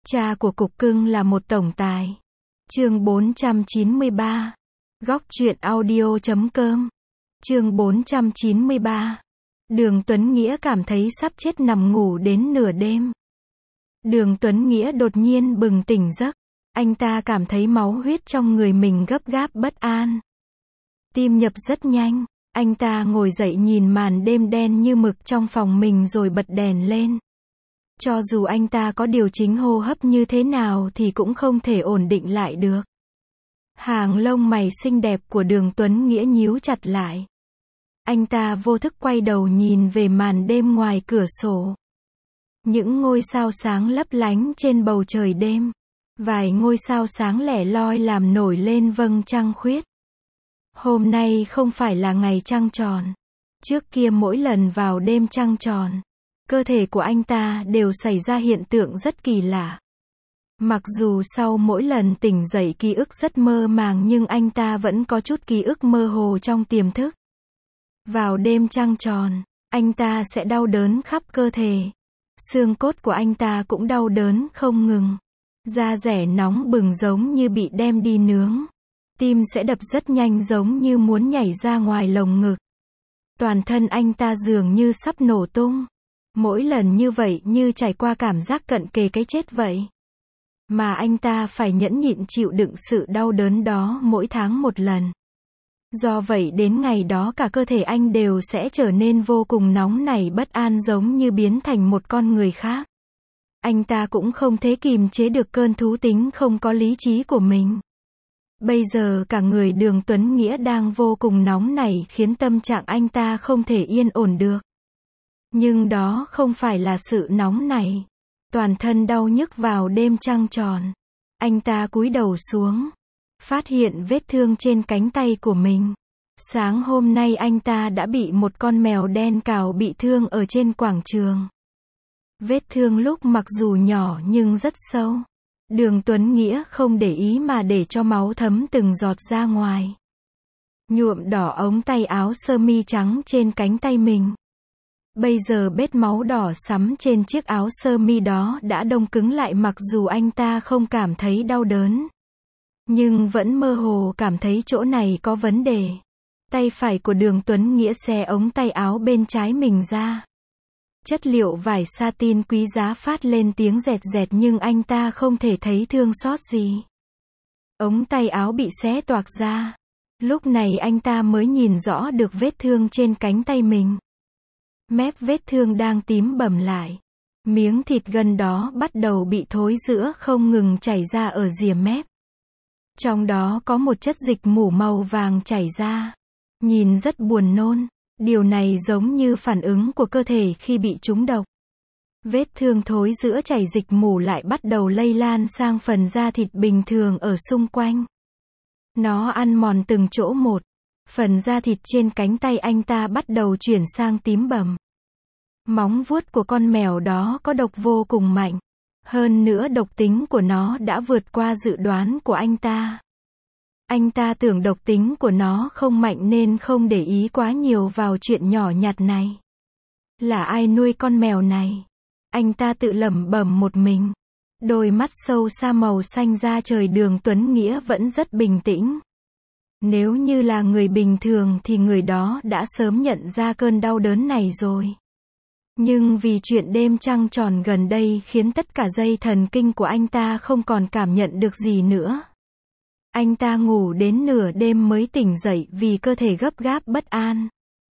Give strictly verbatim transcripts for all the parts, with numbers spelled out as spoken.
Cha của cục cưng là một tổng tài. Chương bốn trăm chín mươi ba. Góc truyện audio chấm com. Chương bốn trăm chín mươi ba. Đường Tuấn Nghĩa cảm thấy sắp chết nằm ngủ đến nửa đêm. Đường Tuấn Nghĩa đột nhiên bừng tỉnh giấc. Anh ta cảm thấy máu huyết trong người mình gấp gáp bất an. Tim đập rất nhanh. Anh ta ngồi dậy nhìn màn đêm đen như mực trong phòng mình rồi bật đèn lên. Cho dù anh ta có điều chỉnh hô hấp như thế nào thì cũng không thể ổn định lại được. Hàng lông mày xinh đẹp của Đường Tuấn Nghĩa nhíu chặt lại. Anh ta vô thức quay đầu nhìn về màn đêm ngoài cửa sổ. Những ngôi sao sáng lấp lánh trên bầu trời đêm. Vài ngôi sao sáng lẻ loi làm nổi lên vầng trăng khuyết. Hôm nay không phải là ngày trăng tròn. Trước kia mỗi lần vào đêm trăng tròn, cơ thể của anh ta đều xảy ra hiện tượng rất kỳ lạ. Mặc dù sau mỗi lần tỉnh dậy ký ức rất mơ màng nhưng anh ta vẫn có chút ký ức mơ hồ trong tiềm thức. Vào đêm trăng tròn, anh ta sẽ đau đớn khắp cơ thể. Xương cốt của anh ta cũng đau đớn không ngừng. Da rẻ nóng bừng giống như bị đem đi nướng. Tim sẽ đập rất nhanh giống như muốn nhảy ra ngoài lồng ngực. Toàn thân anh ta dường như sắp nổ tung. Mỗi lần như vậy như trải qua cảm giác cận kề cái chết vậy. Mà anh ta phải nhẫn nhịn chịu đựng sự đau đớn đó mỗi tháng một lần. Do vậy đến ngày đó cả cơ thể anh đều sẽ trở nên vô cùng nóng nảy bất an giống như biến thành một con người khác. Anh ta cũng không thể kìm chế được cơn thú tính không có lý trí của mình. Bây giờ cả người Đường Tuấn Nghĩa đang vô cùng nóng nảy khiến tâm trạng anh ta không thể yên ổn được. Nhưng đó không phải là sự nóng nảy. Toàn thân đau nhức vào đêm trăng tròn. Anh ta cúi đầu xuống. Phát hiện vết thương trên cánh tay của mình. Sáng hôm nay anh ta đã bị một con mèo đen cào bị thương ở trên quảng trường. Vết thương lúc mặc dù nhỏ nhưng rất sâu. Đường Tuấn Nghĩa không để ý mà để cho máu thấm từng giọt ra ngoài. Nhuộm đỏ ống tay áo sơ mi trắng trên cánh tay mình. Bây giờ vết máu đỏ sẫm trên chiếc áo sơ mi đó đã đông cứng lại mặc dù anh ta không cảm thấy đau đớn. Nhưng vẫn mơ hồ cảm thấy chỗ này có vấn đề. Tay phải của Đường Tuấn Nghĩa xé ống tay áo bên trái mình ra. Chất liệu vải satin quý giá phát lên tiếng rẹt rẹt nhưng anh ta không thể thấy thương xót gì. Ống tay áo bị xé toạc ra. Lúc này anh ta mới nhìn rõ được vết thương trên cánh tay mình. Mép vết thương đang tím bầm lại. Miếng thịt gần đó bắt đầu bị thối rữa không ngừng chảy ra ở rìa mép. Trong đó có một chất dịch mủ màu vàng chảy ra. Nhìn rất buồn nôn. Điều này giống như phản ứng của cơ thể khi bị trúng độc. Vết thương thối rữa chảy dịch mủ lại bắt đầu lây lan sang phần da thịt bình thường ở xung quanh. Nó ăn mòn từng chỗ một. Phần da thịt trên cánh tay anh ta bắt đầu chuyển sang tím bầm. Móng vuốt của con mèo đó có độc vô cùng mạnh. Hơn nữa độc tính của nó đã vượt qua dự đoán của anh ta. Anh ta tưởng độc tính của nó không mạnh nên không để ý quá nhiều vào chuyện nhỏ nhặt này. Là ai nuôi con mèo này? Anh ta tự lẩm bẩm một mình. Đôi mắt sâu xa màu xanh da trời Đường Tuấn Nghĩa vẫn rất bình tĩnh. Nếu như là người bình thường thì người đó đã sớm nhận ra cơn đau đớn này rồi. Nhưng vì chuyện đêm trăng tròn gần đây khiến tất cả dây thần kinh của anh ta không còn cảm nhận được gì nữa. Anh ta ngủ đến nửa đêm mới tỉnh dậy vì cơ thể gấp gáp bất an.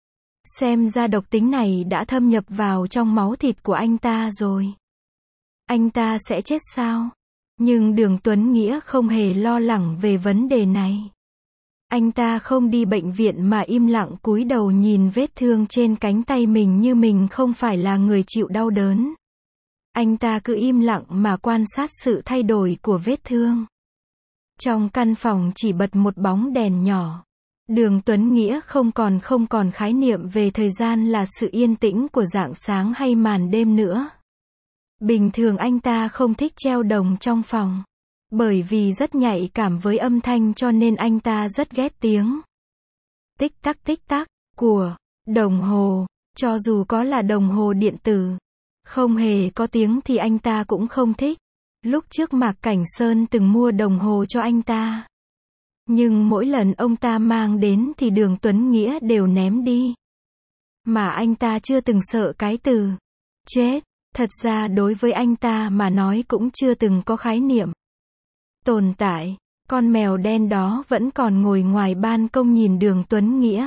Xem ra độc tính này đã thâm nhập vào trong máu thịt của anh ta rồi. Anh ta sẽ chết sao? Nhưng Đường Tuấn Nghĩa không hề lo lắng về vấn đề này. Anh ta không đi bệnh viện mà im lặng cúi đầu nhìn vết thương trên cánh tay mình như mình không phải là người chịu đau đớn. Anh ta cứ im lặng mà quan sát sự thay đổi của vết thương. Trong căn phòng chỉ bật một bóng đèn nhỏ. Đường Tuấn Nghĩa không còn không còn khái niệm về thời gian là sự yên tĩnh của rạng sáng hay màn đêm nữa. Bình thường anh ta không thích treo đồng trong phòng. Bởi vì rất nhạy cảm với âm thanh cho nên anh ta rất ghét tiếng tích tắc tích tắc của đồng hồ. Cho dù có là đồng hồ điện tử, không hề có tiếng thì anh ta cũng không thích. Lúc trước Mạc Cảnh Sơn từng mua đồng hồ cho anh ta. Nhưng mỗi lần ông ta mang đến thì Đường Tuấn Nghĩa đều ném đi. Mà anh ta chưa từng sợ cái từ chết. Thật ra đối với anh ta mà nói cũng chưa từng có khái niệm tồn tại. Con mèo đen đó vẫn còn ngồi ngoài ban công nhìn Đường Tuấn Nghĩa.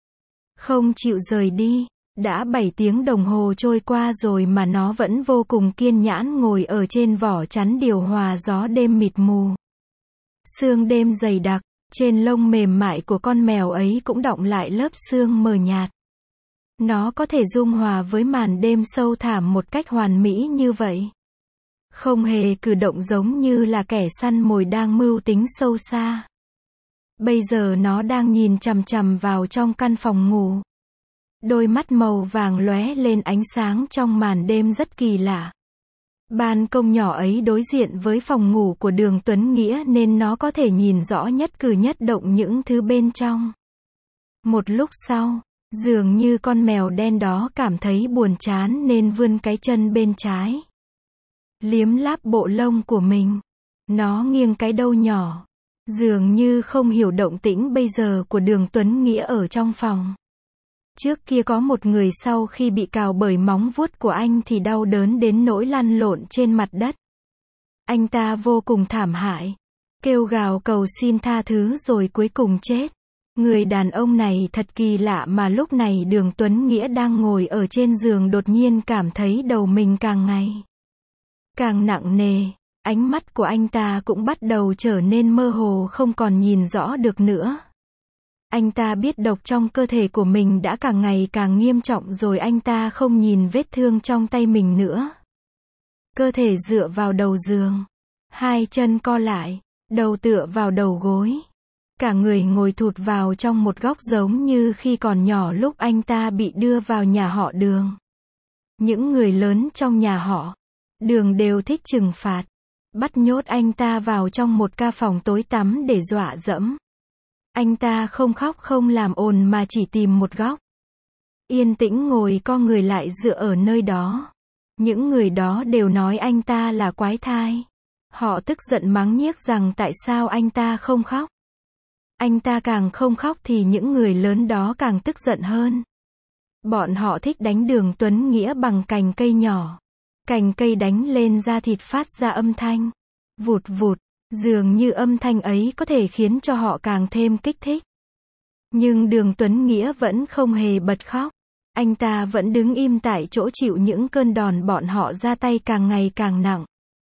Không chịu rời đi. Đã bảy tiếng đồng hồ trôi qua rồi mà nó vẫn vô cùng kiên nhẫn ngồi ở trên vỏ chắn điều hòa gió đêm mịt mù. Sương đêm dày đặc, trên lông mềm mại của con mèo ấy cũng đọng lại lớp sương mờ nhạt. Nó có thể dung hòa với màn đêm sâu thẳm một cách hoàn mỹ như vậy. Không hề cử động giống như là kẻ săn mồi đang mưu tính sâu xa. Bây giờ nó đang nhìn chằm chằm vào trong căn phòng ngủ. Đôi mắt màu vàng lóe lên ánh sáng trong màn đêm rất kỳ lạ. Ban công nhỏ ấy đối diện với phòng ngủ của Đường Tuấn Nghĩa nên nó có thể nhìn rõ nhất cử nhất động những thứ bên trong. Một lúc sau, dường như con mèo đen đó cảm thấy buồn chán nên vươn cái chân bên trái. Liếm láp bộ lông của mình. Nó nghiêng cái đầu nhỏ. Dường như không hiểu động tĩnh bây giờ của Đường Tuấn Nghĩa ở trong phòng. Trước kia có một người sau khi bị cào bởi móng vuốt của anh thì đau đớn đến nỗi lăn lộn trên mặt đất. Anh ta vô cùng thảm hại. Kêu gào cầu xin tha thứ rồi cuối cùng chết. Người đàn ông này thật kỳ lạ mà lúc này Đường Tuấn Nghĩa đang ngồi ở trên giường đột nhiên cảm thấy đầu mình càng ngày càng nặng nề. Ánh mắt của anh ta cũng bắt đầu trở nên mơ hồ không còn nhìn rõ được nữa. Anh ta biết độc trong cơ thể của mình đã càng ngày càng nghiêm trọng rồi anh ta không nhìn vết thương trong tay mình nữa. Cơ thể dựa vào đầu giường. Hai chân co lại. Đầu tựa vào đầu gối. Cả người ngồi thụt vào trong một góc giống như khi còn nhỏ lúc anh ta bị đưa vào nhà họ Đường. Những người lớn trong nhà họ Đường đều thích trừng phạt. Bắt nhốt anh ta vào trong một ca phòng tối tăm để dọa dẫm. Anh ta không khóc không làm ồn mà chỉ tìm một góc. Yên tĩnh ngồi co người lại dựa ở nơi đó. Những người đó đều nói anh ta là quái thai. Họ tức giận mắng nhiếc rằng tại sao anh ta không khóc. Anh ta càng không khóc thì những người lớn đó càng tức giận hơn. Bọn họ thích đánh Đường Tuấn Nghĩa bằng cành cây nhỏ. Cành cây đánh lên da thịt phát ra âm thanh. Vụt vụt. Dường như âm thanh ấy có thể khiến cho họ càng thêm kích thích. Nhưng Đường Tuấn Nghĩa vẫn không hề bật khóc. Anh ta vẫn đứng im tại chỗ chịu những cơn đòn bọn họ ra tay càng ngày càng nặng.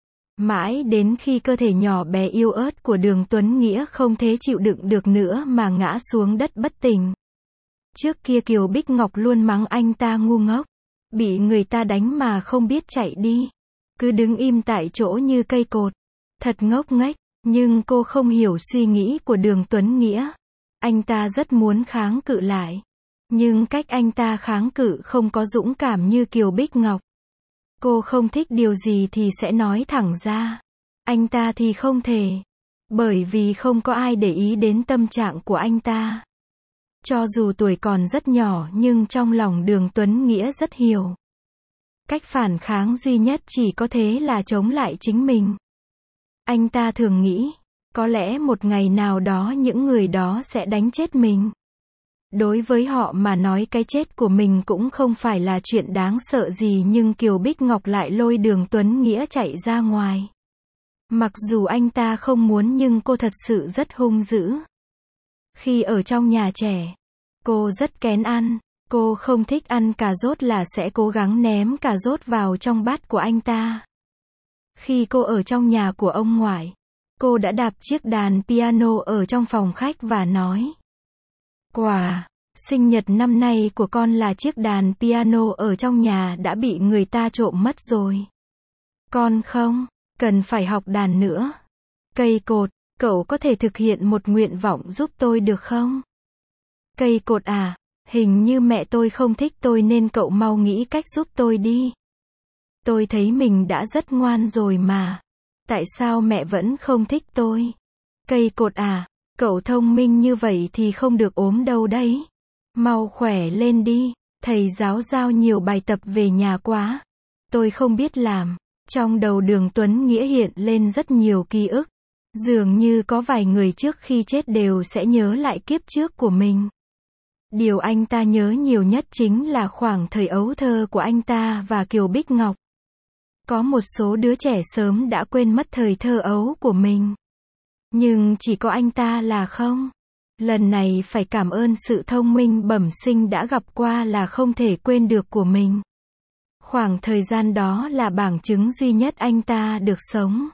Mãi đến khi cơ thể nhỏ bé yếu ớt của Đường Tuấn Nghĩa không thể chịu đựng được nữa mà ngã xuống đất bất tỉnh. Trước kia Kiều Bích Ngọc luôn mắng anh ta ngu ngốc. Bị người ta đánh mà không biết chạy đi. Cứ đứng im tại chỗ như cây cột. Thật ngốc nghếch, nhưng cô không hiểu suy nghĩ của Đường Tuấn Nghĩa. Anh ta rất muốn kháng cự lại. Nhưng cách anh ta kháng cự không có dũng cảm như Kiều Bích Ngọc. Cô không thích điều gì thì sẽ nói thẳng ra. Anh ta thì không thể. Bởi vì không có ai để ý đến tâm trạng của anh ta. Cho dù tuổi còn rất nhỏ nhưng trong lòng Đường Tuấn Nghĩa rất hiểu. Cách phản kháng duy nhất chỉ có thế là chống lại chính mình. Anh ta thường nghĩ, có lẽ một ngày nào đó những người đó sẽ đánh chết mình. Đối với họ mà nói cái chết của mình cũng không phải là chuyện đáng sợ gì nhưng Kiều Bích Ngọc lại lôi Đường Tuấn Nghĩa chạy ra ngoài. Mặc dù anh ta không muốn nhưng cô thật sự rất hung dữ. Khi ở trong nhà trẻ, cô rất kén ăn. Cô không thích ăn cà rốt là sẽ cố gắng ném cà rốt vào trong bát của anh ta. Khi cô ở trong nhà của ông ngoại, cô đã đạp chiếc đàn piano ở trong phòng khách và nói: "Quà sinh nhật năm nay của con là chiếc đàn piano ở trong nhà đã bị người ta trộm mất rồi. Con không cần phải học đàn nữa. Cây cột, cậu có thể thực hiện một nguyện vọng giúp tôi được không?" "Cây cột à, hình như mẹ tôi không thích tôi nên cậu mau nghĩ cách giúp tôi đi. Tôi thấy mình đã rất ngoan rồi mà. Tại sao mẹ vẫn không thích tôi?" "Cây cột à, cậu thông minh như vậy thì không được ốm đâu đấy. Mau khỏe lên đi, thầy giáo giao nhiều bài tập về nhà quá. Tôi không biết làm." Trong đầu Đường Tuấn Nghĩa hiện lên rất nhiều ký ức. Dường như có vài người trước khi chết đều sẽ nhớ lại kiếp trước của mình. Điều anh ta nhớ nhiều nhất chính là khoảng thời ấu thơ của anh ta và Kiều Bích Ngọc. Có một số đứa trẻ sớm đã quên mất thời thơ ấu của mình. Nhưng chỉ có anh ta là không. Lần này phải cảm ơn sự thông minh bẩm sinh đã gặp qua là không thể quên được của mình. Khoảng thời gian đó là bằng chứng duy nhất anh ta được sống.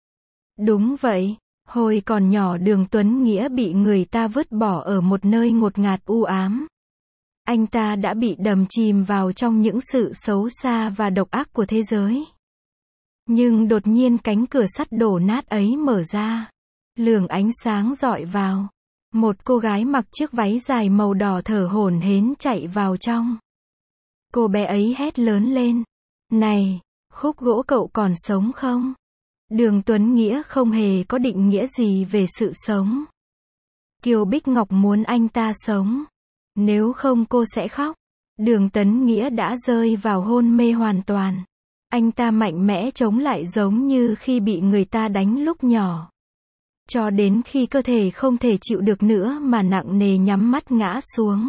Đúng vậy, hồi còn nhỏ Đường Tuấn Nghĩa bị người ta vứt bỏ ở một nơi ngột ngạt u ám. Anh ta đã bị đầm chìm vào trong những sự xấu xa và độc ác của thế giới. Nhưng đột nhiên cánh cửa sắt đổ nát ấy mở ra. Luồng ánh sáng rọi vào. Một cô gái mặc chiếc váy dài màu đỏ thở hổn hển chạy vào trong. Cô bé ấy hét lớn lên. Này, khúc gỗ cậu còn sống không? Đường Tuấn Nghĩa không hề có định nghĩa gì về sự sống. Kiều Bích Ngọc muốn anh ta sống. Nếu không cô sẽ khóc. Đường Tuấn Nghĩa đã rơi vào hôn mê hoàn toàn. Anh ta mạnh mẽ chống lại giống như khi bị người ta đánh lúc nhỏ. Cho đến khi cơ thể không thể chịu được nữa mà nặng nề nhắm mắt ngã xuống.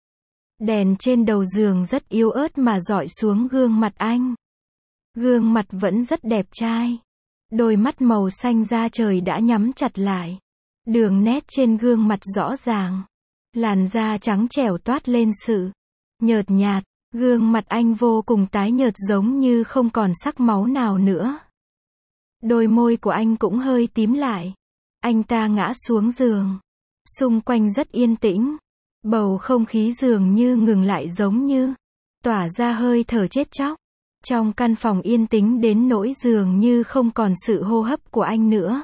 Đèn trên đầu giường rất yếu ớt mà rọi xuống gương mặt anh. Gương mặt vẫn rất đẹp trai. Đôi mắt màu xanh da trời đã nhắm chặt lại. Đường nét trên gương mặt rõ ràng. Làn da trắng trẻo toát lên sự nhợt nhạt. Gương mặt anh vô cùng tái nhợt giống như không còn sắc máu nào nữa. Đôi môi của anh cũng hơi tím lại. Anh ta ngã xuống giường. Xung quanh rất yên tĩnh. Bầu không khí dường như ngừng lại giống như tỏa ra hơi thở chết chóc. Trong căn phòng yên tĩnh đến nỗi dường như không còn sự hô hấp của anh nữa.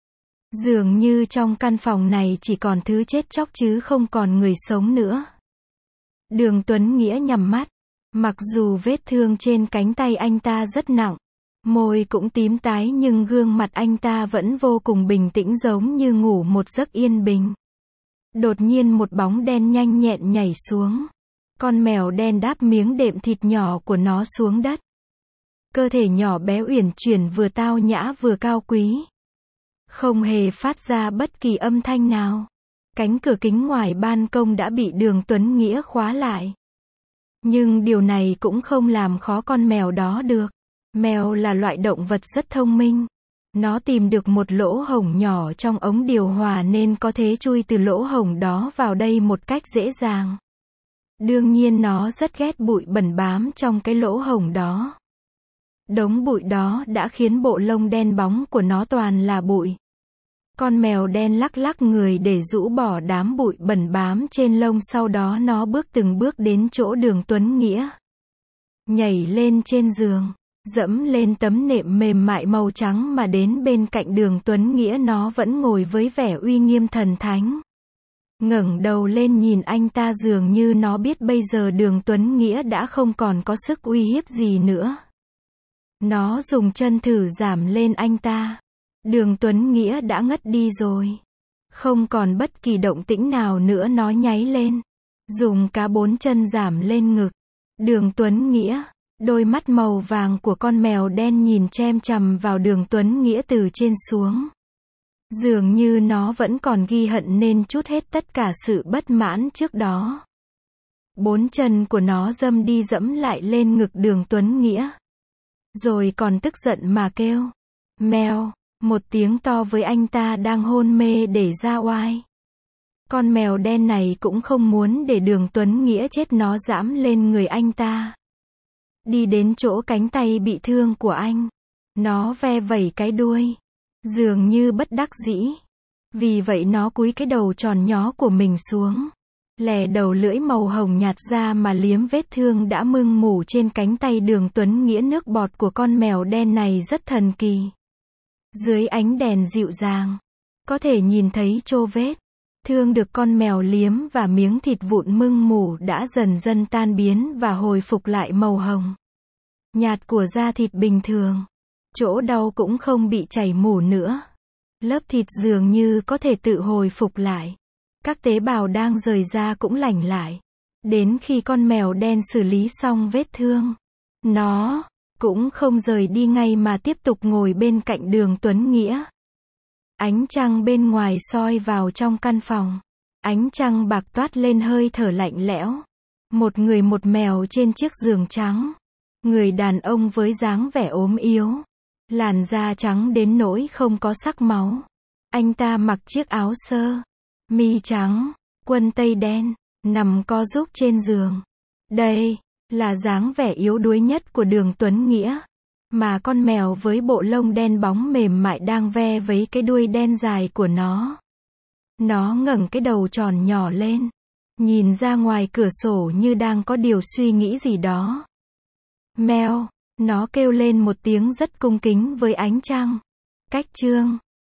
Dường như trong căn phòng này chỉ còn thứ chết chóc chứ không còn người sống nữa. Đường Tuấn Nghĩa nhắm mắt. Mặc dù vết thương trên cánh tay anh ta rất nặng, môi cũng tím tái nhưng gương mặt anh ta vẫn vô cùng bình tĩnh giống như ngủ một giấc yên bình. Đột nhiên một bóng đen nhanh nhẹn nhảy xuống. Con mèo đen đáp miếng đệm thịt nhỏ của nó xuống đất. Cơ thể nhỏ bé uyển chuyển vừa tao nhã vừa cao quý. Không hề phát ra bất kỳ âm thanh nào. Cánh cửa kính ngoài ban công đã bị Đường Tuấn Nghĩa khóa lại. Nhưng điều này cũng không làm khó con mèo đó được. Mèo là loại động vật rất thông minh. Nó tìm được một lỗ hổng nhỏ trong ống điều hòa nên có thể chui từ lỗ hổng đó vào đây một cách dễ dàng. Đương nhiên nó rất ghét bụi bẩn bám trong cái lỗ hổng đó. Đống bụi đó đã khiến bộ lông đen bóng của nó toàn là bụi. Con mèo đen lắc lắc người để rũ bỏ đám bụi bẩn bám trên lông, sau đó nó bước từng bước đến chỗ Đường Tuấn Nghĩa. Nhảy lên trên giường, dẫm lên tấm nệm mềm mại màu trắng mà đến bên cạnh Đường Tuấn Nghĩa, nó vẫn ngồi với vẻ uy nghiêm thần thánh. Ngẩng đầu lên nhìn anh ta dường như nó biết bây giờ Đường Tuấn Nghĩa đã không còn có sức uy hiếp gì nữa. Nó dùng chân thử giảm lên anh ta. Đường Tuấn Nghĩa đã ngất đi rồi. Không còn bất kỳ động tĩnh nào nữa, nó nháy lên. Dùng cả bốn chân giảm lên ngực. Đường Tuấn Nghĩa. Đôi mắt màu vàng của con mèo đen nhìn chăm chằm vào Đường Tuấn Nghĩa từ trên xuống. Dường như nó vẫn còn ghi hận nên trút hết tất cả sự bất mãn trước đó. Bốn chân của nó dâm đi dẫm lại lên ngực Đường Tuấn Nghĩa. Rồi còn tức giận mà kêu. Mèo. Một tiếng to với anh ta đang hôn mê để ra oai. Con mèo đen này cũng không muốn để Đường Tuấn Nghĩa chết, nó dẫm lên người anh ta. Đi đến chỗ cánh tay bị thương của anh. Nó ve vẩy cái đuôi. Dường như bất đắc dĩ. Vì vậy nó cúi cái đầu tròn nhó của mình xuống. Lè đầu lưỡi màu hồng nhạt ra mà liếm vết thương đã mưng mủ trên cánh tay Đường Tuấn Nghĩa. Nước bọt của con mèo đen này rất thần kỳ. Dưới ánh đèn dịu dàng, có thể nhìn thấy trô vết thương được con mèo liếm và miếng thịt vụn mưng mủ đã dần dần tan biến và hồi phục lại màu hồng nhạt của da thịt bình thường. Chỗ đau cũng không bị chảy mủ nữa. Lớp thịt dường như có thể tự hồi phục lại. Các tế bào đang rời ra cũng lành lại. Đến khi con mèo đen xử lý xong vết thương, nó cũng không rời đi ngay mà tiếp tục ngồi bên cạnh Đường Tuấn Nghĩa. Ánh trăng bên ngoài soi vào trong căn phòng. Ánh trăng bạc toát lên hơi thở lạnh lẽo. Một người một mèo trên chiếc giường trắng. Người đàn ông với dáng vẻ ốm yếu. Làn da trắng đến nỗi không có sắc máu. Anh ta mặc chiếc áo sơ mi trắng, quần tây đen, nằm co rúm trên giường. Đây là dáng vẻ yếu đuối nhất của Đường Tuấn Nghĩa. Mà con mèo với bộ lông đen bóng mềm mại đang ve vấy cái đuôi đen dài của nó. Nó ngẩng cái đầu tròn nhỏ lên, nhìn ra ngoài cửa sổ như đang có điều suy nghĩ gì đó. Meo, nó kêu lên một tiếng rất cung kính với ánh trăng. Cách chương